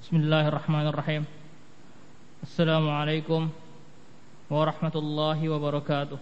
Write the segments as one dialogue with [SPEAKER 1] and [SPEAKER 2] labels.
[SPEAKER 1] Bismillahirrahmanirrahim. Assalamualaikum warahmatullahi wabarakatuh.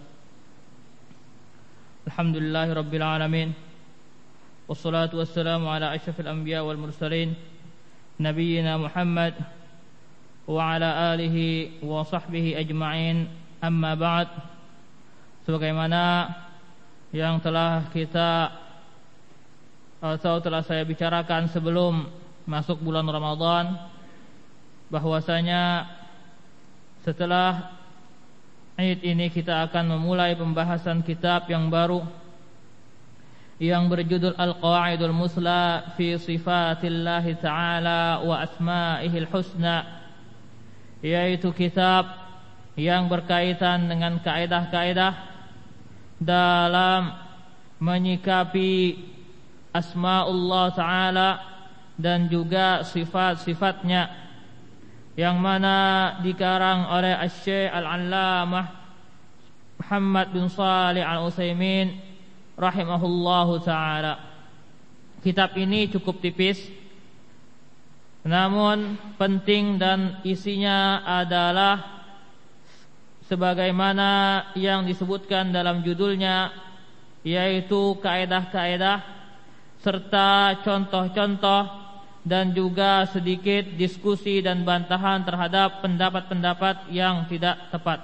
[SPEAKER 1] Alhamdulillahirabbil alamin. Wassalatu wassalamu ala asyrafil anbiya wal mursalin nabiyyina Muhammad wa ala alihi wa sahbihi ajma'in. Amma ba'd. Sebagaimana yang telah kita atau telah saya bicarakan sebelum masuk bulan Ramadan, bahwasanya setelah Id ini kita akan memulai pembahasan kitab yang baru yang berjudul Al-Qawaidul Musla fi Sifatillahi Ta'ala wa Asma'ihil Husna, yaitu kitab yang berkaitan dengan kaidah-kaidah dalam menyikapi Asma'ullah Ta'ala dan juga sifat-sifatnya, yang mana dikarang oleh Asy-Syaikh Al-Allamah Muhammad bin Shalih Al-Utsaimin rahimahullahu ta'ala. Kitab ini cukup tipis, namun penting dan isinya adalah sebagaimana yang disebutkan dalam judulnya, yaitu kaidah-kaidah serta contoh-contoh dan juga sedikit diskusi dan bantahan terhadap pendapat-pendapat yang tidak tepat.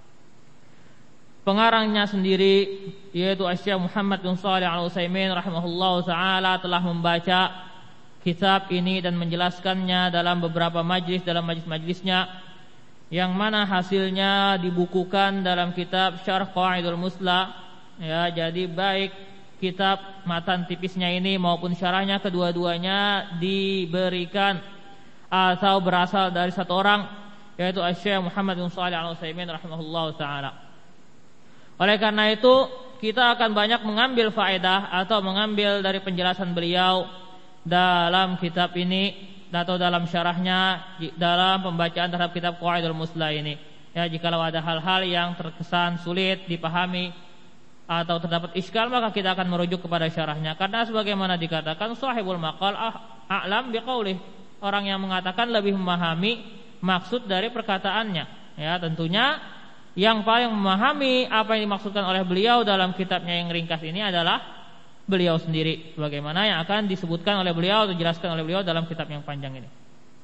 [SPEAKER 1] Pengarangnya sendiri, yaitu Asy-Syaikh Muhammad bin Shalih Al-Utsaimin rahimahullahu taala, telah membaca kitab ini dan menjelaskannya dalam beberapa majlis, dalam majlis-majlisnya, yang mana hasilnya dibukukan dalam kitab Syarh Qawaidul Musla. Ya, jadi baik kitab matan tipisnya ini maupun syarahnya, kedua-duanya diberikan atau berasal dari satu orang, yaitu Asy-Syaikh Muhammad bin Shalih Al-Utsaimin rahimahullahu taala. Oleh karena itu, kita akan banyak mengambil faedah atau mengambil dari penjelasan beliau dalam kitab ini atau dalam syarahnya, dalam pembacaan terhadap kitab Qawaidul Musla ini. Ya, jikalau ada hal-hal yang terkesan sulit dipahami atau terdapat iskal, maka kita akan merujuk kepada syarahnya. Karena sebagaimana dikatakan, sahibul maqal a'lam biqaulih, orang yang mengatakan lebih memahami maksud dari perkataannya. Ya, tentunya yang paling memahami apa yang dimaksudkan oleh beliau dalam kitabnya yang ringkas ini adalah beliau sendiri, sebagaimana yang akan disebutkan oleh beliau atau dijelaskan oleh beliau dalam kitab yang panjang ini.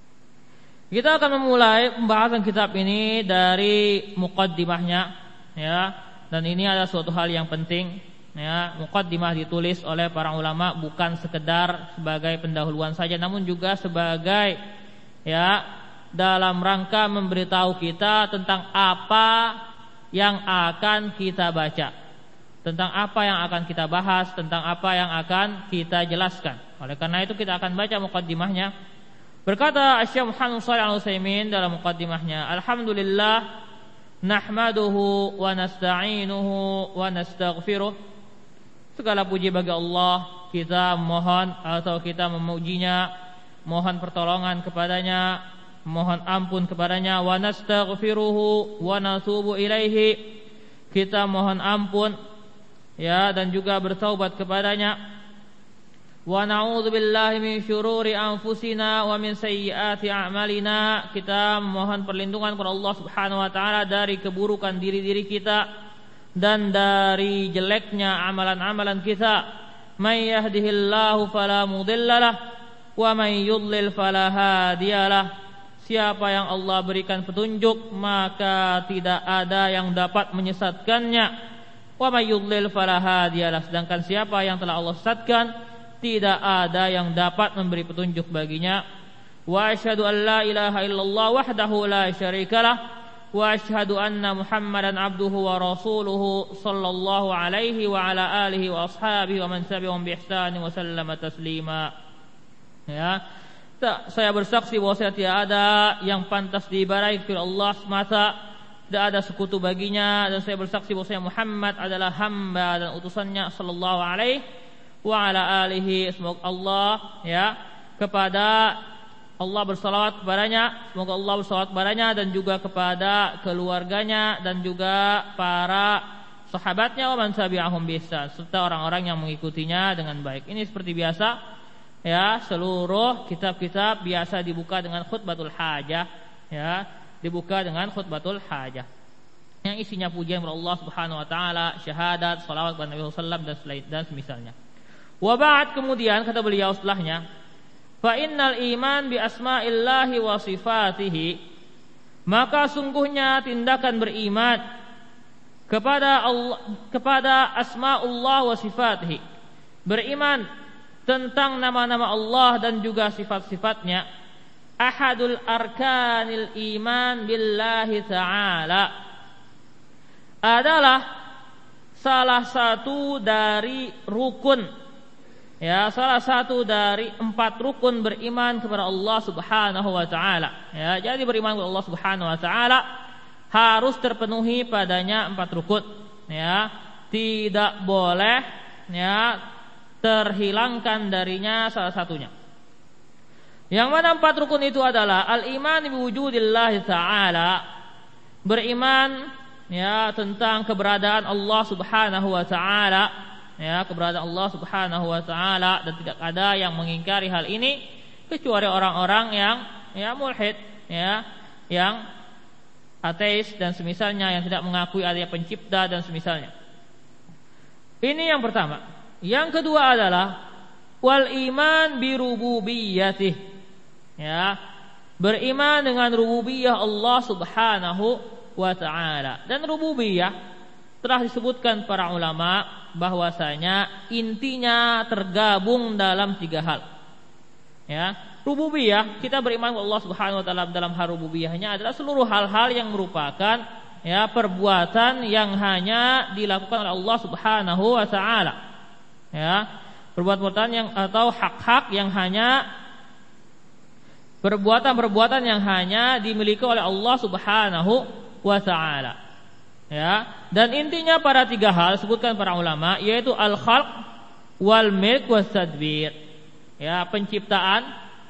[SPEAKER 1] Kita akan memulai pembahasan kitab ini dari muqaddimahnya, ya. Dan ini adalah suatu hal yang penting, ya. Muqaddimah ditulis oleh para ulama bukan sekedar sebagai pendahuluan saja, namun juga sebagai, ya, dalam rangka memberitahu kita tentang apa yang akan kita baca, tentang apa yang akan kita bahas, tentang apa yang akan kita jelaskan. Oleh karena itu kita akan baca muqaddimahnya. Berkata Asy-Syaikh Muhammad bin Shalih Al-Utsaimin dalam muqaddimahnya, alhamdulillah nahmaduhu wa nasta'inuhu wa nastaghfiruh. Segala puji bagi Allah, kita mohon atau kita memujinya, mohon pertolongan kepadanya, mohon ampun kepadanya. Wa nastaghfiruhu wa natubu ilaihi, kita mohon ampun, ya, dan juga bertaubat kepadanya. Wa na'udzu billahi min syururi anfusina wa min sayyiati a'malina, kita mohon perlindungan kepada Allah Subhanahu wa taala dari keburukan diri-diri kita dan dari jeleknya amalan-amalan kita. May yahdihillahu fala mudhillalah wa may yudlil fala hadiyalah, siapa yang Allah berikan petunjuk maka tidak ada yang dapat menyesatkannya. Wa may yudlil fala hadiyalah, sedangkan siapa yang telah Allah sesatkan tidak ada yang dapat memberi petunjuk baginya. Wa asyhadu an la ilaha illallah wahdahu la syarikalah wa asyhadu anna Muhammadan abduhu wa rasuluhu sallallahu alaihi wa ala alihi wa ashabihi wa man tabi'ahum bi ihsan wa sallama taslima. Ya, saya bersaksi bahwa tidak ada yang pantas diibadahi kecuali Allah semata, tidak ada sekutu baginya, dan saya bersaksi bahwa Muhammad adalah hamba dan utusannya sallallahu alaihi wa ala alihi, semoga Allah, ya, kepada Allah bersalawat kepadanya, semoga Allah bersalawat kepadanya dan juga kepada keluarganya dan juga para sahabatnya, wa man tabi'ahum bi ihsan, serta orang-orang yang mengikutinya dengan baik. Ini seperti biasa ya seluruh kitab-kitab biasa dibuka dengan khutbatul hajah, ya, dibuka dengan khutbatul hajah yang isinya pujian kepada Allah Subhanahu wa taala, syahadat, salawat kepada Nabi sallallahu alaihi wasallam dan semisalnya. Wa ba'd, kemudian kata beliau setelahnya, fa innal iman bi asma'illahi wa sifatihi, maka sungguhnya tindakan beriman kepada asma'ullah wa sifatihi, beriman tentang nama-nama Allah dan juga sifat-sifatnya, ahadul arkanil iman billahi ta'ala, adalah salah satu dari rukun, ya, salah satu dari 4 rukun beriman kepada Allah Subhanahu wa taala. Ya, jadi beriman kepada Allah Subhanahu wa taala harus terpenuhi padanya 4 rukun, ya. Tidak boleh, ya, terhilangkan darinya salah satunya. Yang mana 4 rukun itu adalah al-iman bi wujudillah ta'ala, beriman, ya, tentang keberadaan Allah Subhanahu wa taala, ya, keberadaan Allah Subhanahu wa taala, dan tidak ada yang mengingkari hal ini kecuali orang-orang yang, ya, mulhid, ya, yang ateis dan semisalnya, yang tidak mengakui adanya pencipta dan semisalnya. Ini yang pertama. Yang kedua adalah wal iman bi rububiyyatih, ya, beriman dengan rububiyah Allah Subhanahu wa taala. Dan rububiyah telah disebutkan para ulama bahwasanya intinya tergabung dalam 3 hal. Ya, rububiyah, kita beriman kepada Allah Subhanahu wa taala dalam hal rububiyahnya adalah seluruh hal-hal yang merupakan, ya, perbuatan yang hanya dilakukan oleh Allah Subhanahu wa taala. Ya, perbuatan yang atau hak-hak yang hanya perbuatan-perbuatan yang hanya dimiliki oleh Allah Subhanahu wa taala. Ya, dan intinya pada 3 hal disebutkan para ulama, yaitu al-khalq wal milk was tadbir. Ya, penciptaan,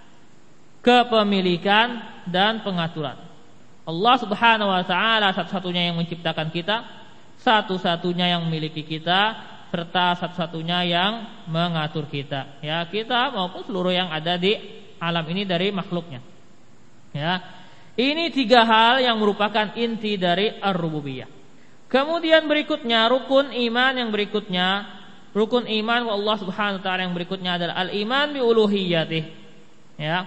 [SPEAKER 1] kepemilikan dan pengaturan. Allah Subhanahu wa taala satu-satunya yang menciptakan kita, satu-satunya yang memiliki kita, serta satu-satunya yang mengatur kita. Ya, kita maupun seluruh yang ada di alam ini dari makhluknya. Ya. Ini 3 hal yang merupakan inti dari ar-rububiyah. Kemudian berikutnya rukun iman yang berikutnya, rukun iman kepada Allah Subhanahu wa taala yang berikutnya adalah al-iman bi uluhiyyatih. Ya.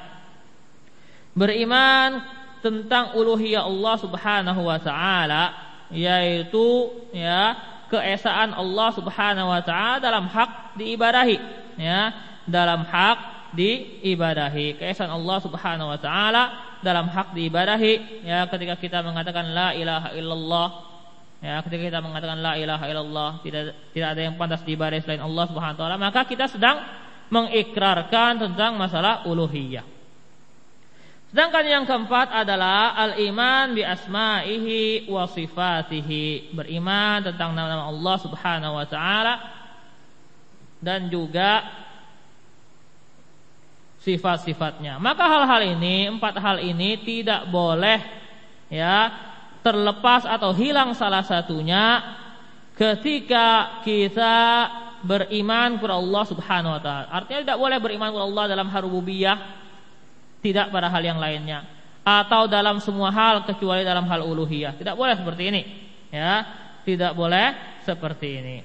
[SPEAKER 1] Beriman tentang uluhiyah Allah Subhanahu wa taala, yaitu, ya, keesaan Allah Subhanahu wa taala dalam hak diibadahi, ya, dalam hak diibadahi. Keesaan Allah Subhanahu wa taala dalam hak diibadahi, ya, ketika kita mengatakan la ilaha illallah, ya, ketika kita mengatakan la ilaha illallah, tidak ada yang pantas diibadahi selain Allah Subhanahu wa taala, maka kita sedang mengikrarkan tentang masalah uluhiyah. Sedangkan yang keempat adalah al-iman bi asma'ihi wa sifatihi, beriman tentang nama-nama Allah Subhanahu wa taala dan juga sifat-sifatnya. Maka hal-hal ini, 4 hal ini tidak boleh, ya, terlepas atau hilang salah satunya ketika kita beriman kepada Allah Subhanahu wa taala. Artinya tidak boleh beriman kepada Allah dalam hal rububiyah, tidak pada hal yang lainnya, atau dalam semua hal kecuali dalam hal uluhiyah. Tidak boleh seperti ini, ya, tidak boleh seperti ini.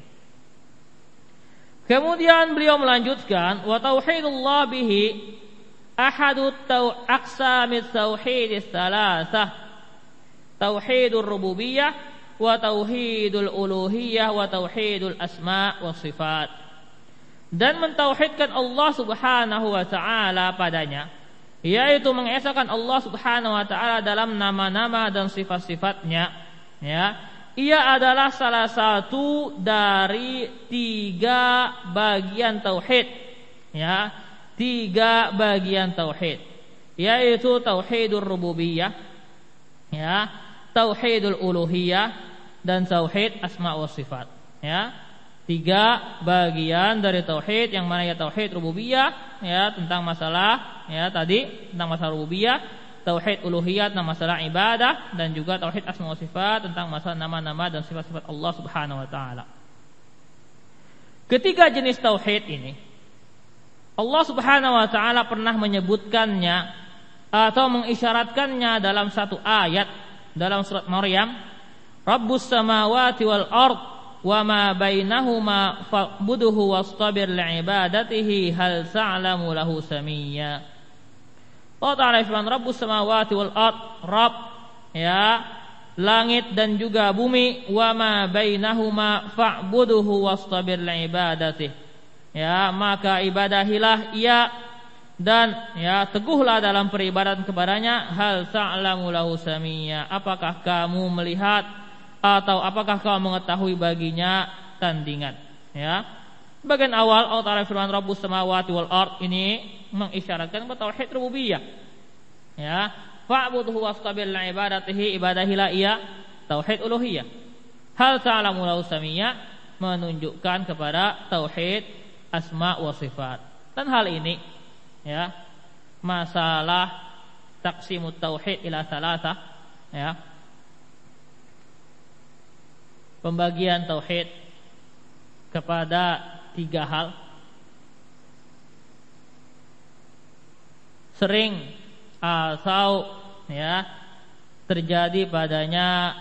[SPEAKER 1] Kemudian beliau melanjutkan, wa tauhidullah bihi ahadut aqsamit tauhidis salasah, tauhidur rububiyah wa tauhidul uluhiyah wa tauhidul asma wa sifat. Dan mentauhidkan Allah Subhanahu wa taala padanya, yaitu mengesahkan Allah Subhanahu wa taala dalam nama-nama dan sifat-sifatnya, ya. Ia adalah salah satu dari 3 bagian tauhid, ya, 3 bagian tauhid, yaitu tauhidur rububiyah, ya, tauhidul uluhiyah dan tauhid asma wa sifat, ya. 3 bagian dari tauhid, yang mana ya tauhid rububiyah, ya, tentang masalah, ya, tadi tentang masalah rububiyah, tauhid uluhiyah tentang masalah ibadah, dan juga tauhid asma wa sifat tentang masalah nama-nama dan sifat-sifat Allah Subhanahu wa taala. Ketiga jenis tauhid ini Allah Subhanahu wa taala pernah menyebutkannya atau mengisyaratkannya dalam satu ayat dalam surat Maryam, Rabbus samawati wal ard wa ma bainahuma fa'budhu wastabir li'ibadatihi hal ta'lamu lahu samiyya. Allah Ta'ala firman, Rabbus samawati wal ard, Rabb, ya, langit dan juga bumi, wa ma bainahuma fa'budhu wastabir li'ibadatihi, ya, maka ibadahilah ia dan ya teguhlah dalam peribadatan kepadanya. Hal ta'lamu lahu samiyya, apakah kamu melihat atau apakah kamu mengetahui baginya tandingan? Ya, bagian awal Allah Ta'ala firman Rabbus samawati wal ard ini mengisyaratkan tauhid rububiyah. Ya, fa'budhu wastabir li'ibadatihi, ibadahilah ia, tauhid uluhiyah. Hal ta'lamu lahu samiyya menunjukkan kepada tauhid asma wa sifat. Dan hal ini, ya, masalah taqsimut tauhid ila salasah, ya, pembagian tauhid kepada 3 hal, sering atau ya terjadi padanya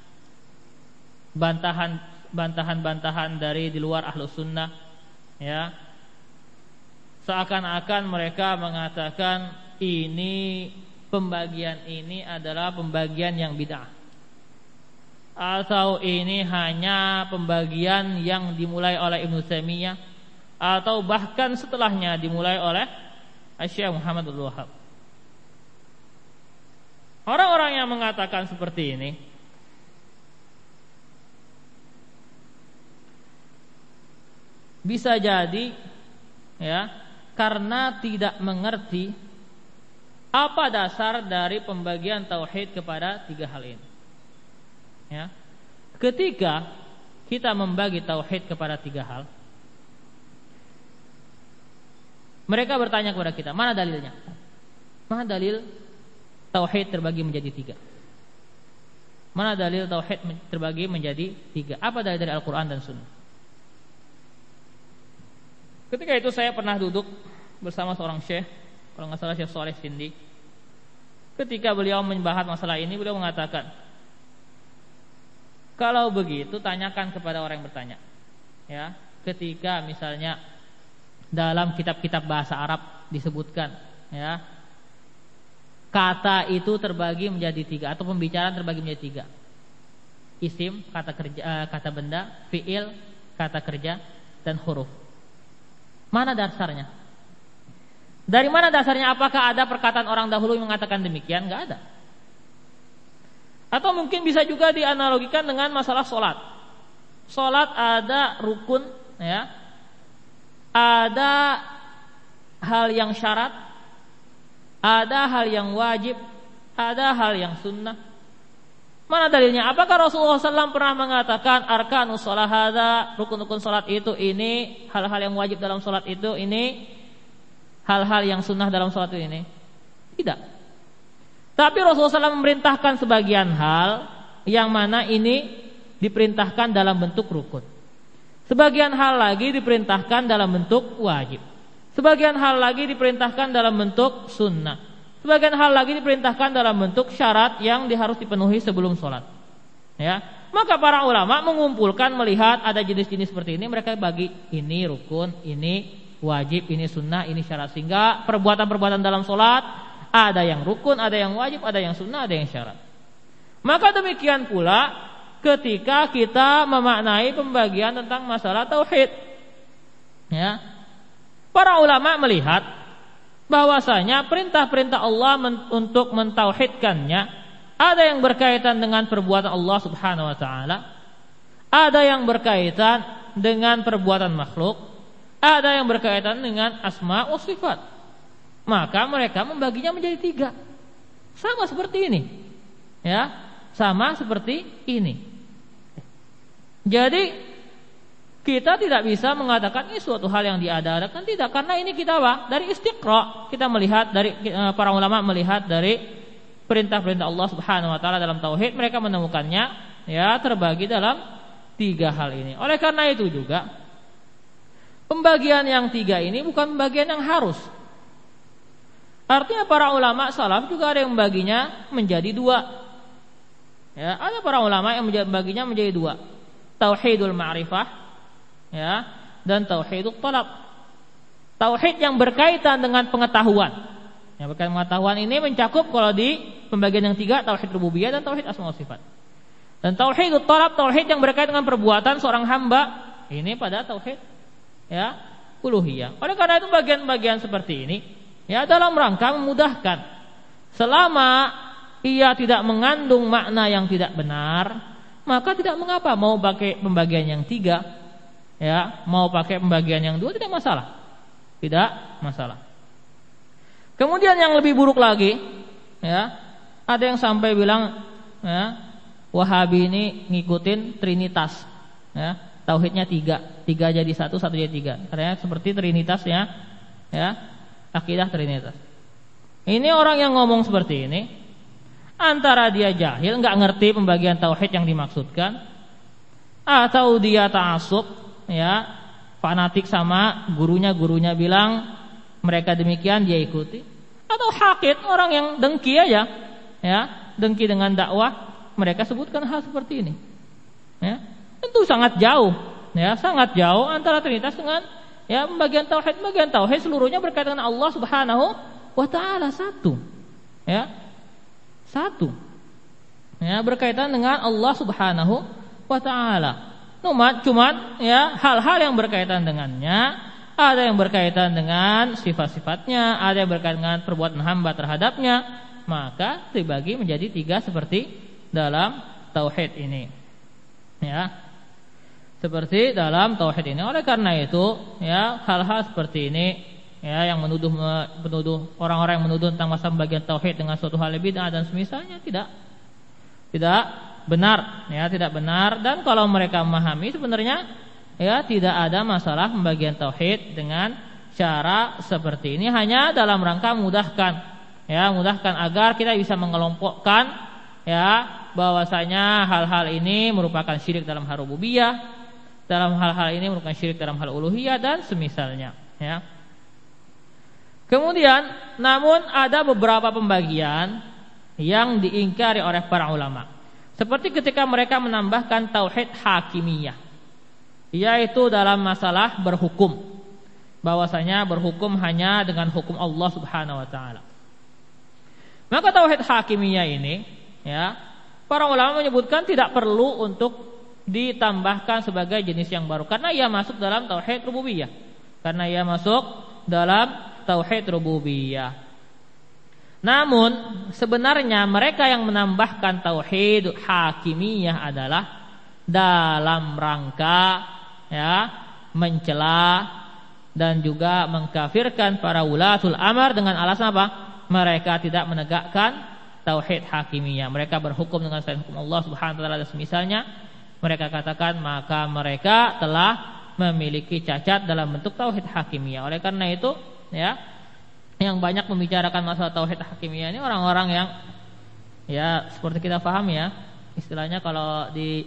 [SPEAKER 1] bantahan dari di luar ahlus sunnah, ya, seakan-akan mereka mengatakan ini pembagian ini adalah pembagian yang bid'ah, atau ini hanya pembagian yang dimulai oleh Ibnu Taimiyah, atau bahkan setelahnya dimulai oleh Syekh Muhammad Abdul Wahhab. Orang-orang yang mengatakan seperti ini bisa jadi, ya, karena tidak mengerti apa dasar dari pembagian tauhid kepada 3 hal ini. Ya. Ketika kita membagi tauhid kepada 3 hal, mereka bertanya kepada kita, mana dalilnya? Mana dalil tauhid terbagi menjadi 3? Mana dalil tauhid terbagi menjadi 3? Apa dalil dari Al-Quran dan Sunnah? Ketika itu saya pernah duduk bersama seorang syekh, kalau nggak salah Syekh Saleh Sindi. Ketika beliau membahas masalah ini, beliau mengatakan, kalau begitu tanyakan kepada orang yang bertanya. Ya, ketika misalnya dalam kitab-kitab bahasa Arab disebutkan, ya, kata itu terbagi menjadi 3 atau pembicaraan terbagi menjadi 3. Isim, kata kerja, kata benda, fiil, kata kerja, dan huruf. Mana dasarnya? Dari mana dasarnya? Apakah ada perkataan orang dahulu yang mengatakan demikian? Enggak ada. Atau mungkin bisa juga dianalogikan dengan masalah sholat. Sholat ada rukun, ya, ada hal yang syarat, ada hal yang wajib, ada hal yang sunnah. Mana dalilnya? Apakah Rasulullah SAW pernah mengatakan arkanus sholat hadza, rukun-rukun sholat itu ini, hal-hal yang wajib dalam sholat itu ini, hal-hal yang sunnah dalam sholat itu ini? Tidak. Tapi Rasulullah SAW memerintahkan sebagian hal yang mana ini diperintahkan dalam bentuk rukun. Sebagian hal lagi diperintahkan dalam bentuk wajib. Sebagian hal lagi diperintahkan dalam bentuk sunnah. Sebagian hal lagi diperintahkan dalam bentuk syarat yang harus dipenuhi sebelum sholat. Ya, maka para ulama mengumpulkan melihat ada jenis-jenis seperti ini, mereka bagi ini rukun, ini wajib, ini sunnah, ini syarat. Sehingga perbuatan-perbuatan dalam sholat ada yang rukun, ada yang wajib, ada yang sunnah, ada yang syarat. Maka demikian pula ketika kita memaknai pembagian tentang masalah tauhid, ya, para ulama melihat bahwasanya perintah-perintah Allah untuk mentauhidkannya ada yang berkaitan dengan perbuatan Allah Subhanahu wa taala, ada yang berkaitan dengan perbuatan makhluk, ada yang berkaitan dengan asma wa sifat. Maka mereka membaginya menjadi 3. Sama seperti ini. Ya, sama seperti ini. Jadi kita tidak bisa mengatakan ini suatu hal yang diada-adakan, tidak, karena ini kita dari istiqra, kita melihat dari para ulama melihat dari perintah-perintah Allah Subhanahu wa taala dalam tauhid, mereka menemukannya ya terbagi dalam 3 hal ini. Oleh karena itu juga Pembagian yang 3 ini bukan pembagian yang harus. Artinya para ulama salaf juga ada yang membaginya menjadi 2. Ya, ada para ulama yang membaginya menjadi 2. Tauhidul ma'rifah, ya, dan tauhidul talab. Tauhid yang berkaitan dengan pengetahuan. Yang berkaitan dengan pengetahuan ini mencakup kalau di pembagian yang 3 tauhid rububiyah dan tauhid asma wa sifat. Dan tauhidul talab, tauhid yang berkaitan dengan perbuatan seorang hamba, ini pada tauhid, ya, uluhiyah. Oleh karena itu bagian-bagian seperti ini, ya, dalam rangka memudahkan. Selama ia tidak mengandung makna yang tidak benar, maka tidak mengapa mau pakai pembagian yang 3, ya, mau pakai pembagian yang 2 tidak masalah. Tidak masalah. Kemudian yang lebih buruk lagi, ya, ada yang sampai bilang, ya, Wahabi ini ngikutin Trinitas, ya, tauhidnya 3 jadi 1 jadi 3. Karena seperti Trinitas, ya, akidah Trinitas. Ini orang yang ngomong seperti ini, antara dia jahil, nggak ngerti pembagian tauhid yang dimaksudkan, atau dia ta'assub, ya, fanatik sama gurunya bilang mereka demikian dia ikuti, atau hakid, orang yang dengki aja, ya, dengki dengan dakwah, mereka sebutkan hal seperti ini, ya. Tentu sangat jauh, ya, sangat jauh antara Trinitas dengan, ya, pembagian tauhid. Pembagian tauhid seluruhnya berkaitan dengan Allah Subhanahu wa taala, satu, ya. Satu, ya, berkaitan dengan Allah Subhanahu wa taala. Cuman, ya, hal-hal yang berkaitan dengannya, ada yang berkaitan dengan sifat-sifatnya, ada yang berkaitan dengan perbuatan hamba terhadapnya, maka dibagi menjadi 3 seperti dalam tauhid ini, ya. Seperti dalam tauhid ini. Oleh karena itu, ya, hal-hal seperti ini, ya, yang menuduh orang-orang yang menuduh tentang masalah pembagian tauhid dengan suatu hal bid'ah dan semisalnya tidak benar, ya, tidak benar. Dan kalau mereka memahami sebenarnya, ya, tidak ada masalah pembagian tauhid dengan cara seperti ini, hanya dalam rangka mudahkan, ya, mudahkan agar kita bisa mengelompokkan, ya, bahwasanya hal-hal ini merupakan syirik dalam hal rububiyah, dalam hal-hal ini merupakan syirik dalam hal uluhiyah dan semisalnya, ya. Kemudian, namun ada beberapa pembagian yang diingkari oleh para ulama. Seperti ketika mereka menambahkan tauhid hakimiyah, yaitu dalam masalah berhukum, bahwasanya berhukum hanya dengan hukum Allah Subhanahu wa taala. Maka tauhid hakimiyah ini, ya, para ulama menyebutkan tidak perlu untuk ditambahkan sebagai jenis yang baru karena ia masuk dalam tauhid rububiyah. Karena ia masuk dalam tauhid rububiyah. Namun sebenarnya mereka yang menambahkan tauhid hakimiyah adalah dalam rangka, ya, mencela dan juga mengkafirkan para ulatul amr dengan alasan apa? Mereka tidak menegakkan tauhid hakimiyah. Mereka berhukum dengan selain hukum Allah Subhanahu wa taala dan semisalnya. Mereka katakan maka mereka telah memiliki cacat dalam bentuk tauhid hakimiyah. Oleh karena itu, ya, yang banyak membicarakan masalah tauhid hakimiyah ini orang-orang yang, ya, seperti kita paham, ya, istilahnya kalau di,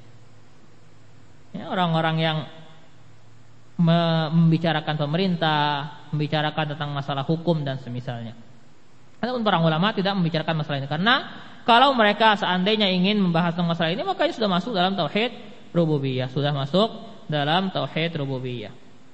[SPEAKER 1] ya, orang-orang yang membicarakan pemerintah, membicarakan tentang masalah hukum dan semisalnya. Adapun para ulama tidak membicarakan masalah ini karena kalau mereka seandainya ingin membahas tentang masalah ini, maka ini sudah masuk dalam tauhid rububiyah, sudah masuk dalam tauhid rububiyah.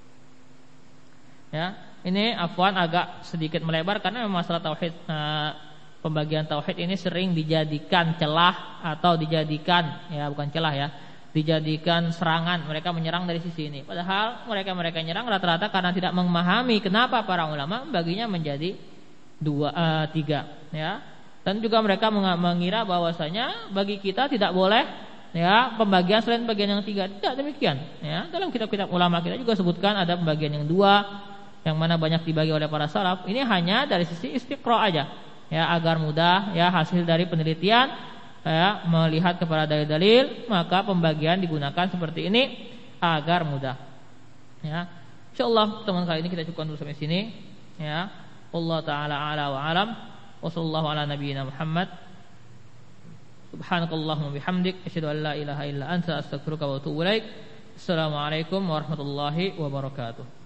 [SPEAKER 1] Ya, ini afwan agak sedikit melebar karena masalah tauhid, pembagian tauhid ini sering dijadikan celah atau dijadikan, ya, bukan celah, ya, dijadikan serangan. Mereka menyerang dari sisi ini. Padahal mereka menyerang rata-rata karena tidak memahami kenapa para ulama membaginya menjadi 3, ya. Dan juga mereka mengira bahwasanya bagi kita tidak boleh, ya, pembagian selain pembagian yang 3. Tidak demikian, ya. Dalam kitab-kitab ulama kita juga sebutkan ada pembagian yang 2 yang mana banyak dibagi oleh para salaf. Ini hanya dari sisi istiqra aja, ya, agar mudah, ya, hasil dari penelitian, ya, melihat kepada dalil-dalil, maka pembagian digunakan seperti ini agar mudah, ya. Insyaallah teman kali ini kita cukupkan dulu sampai sini, ya. Allah taala a'la wa a'lam. Wa sallallahu ala nabiyyina Muhammad. Subhanakallahumma bihamdik asyhadu an la ilaha illa anta astaghfiruka wa atubu ilaik. Assalamualaikum warahmatullahi wabarakatuh.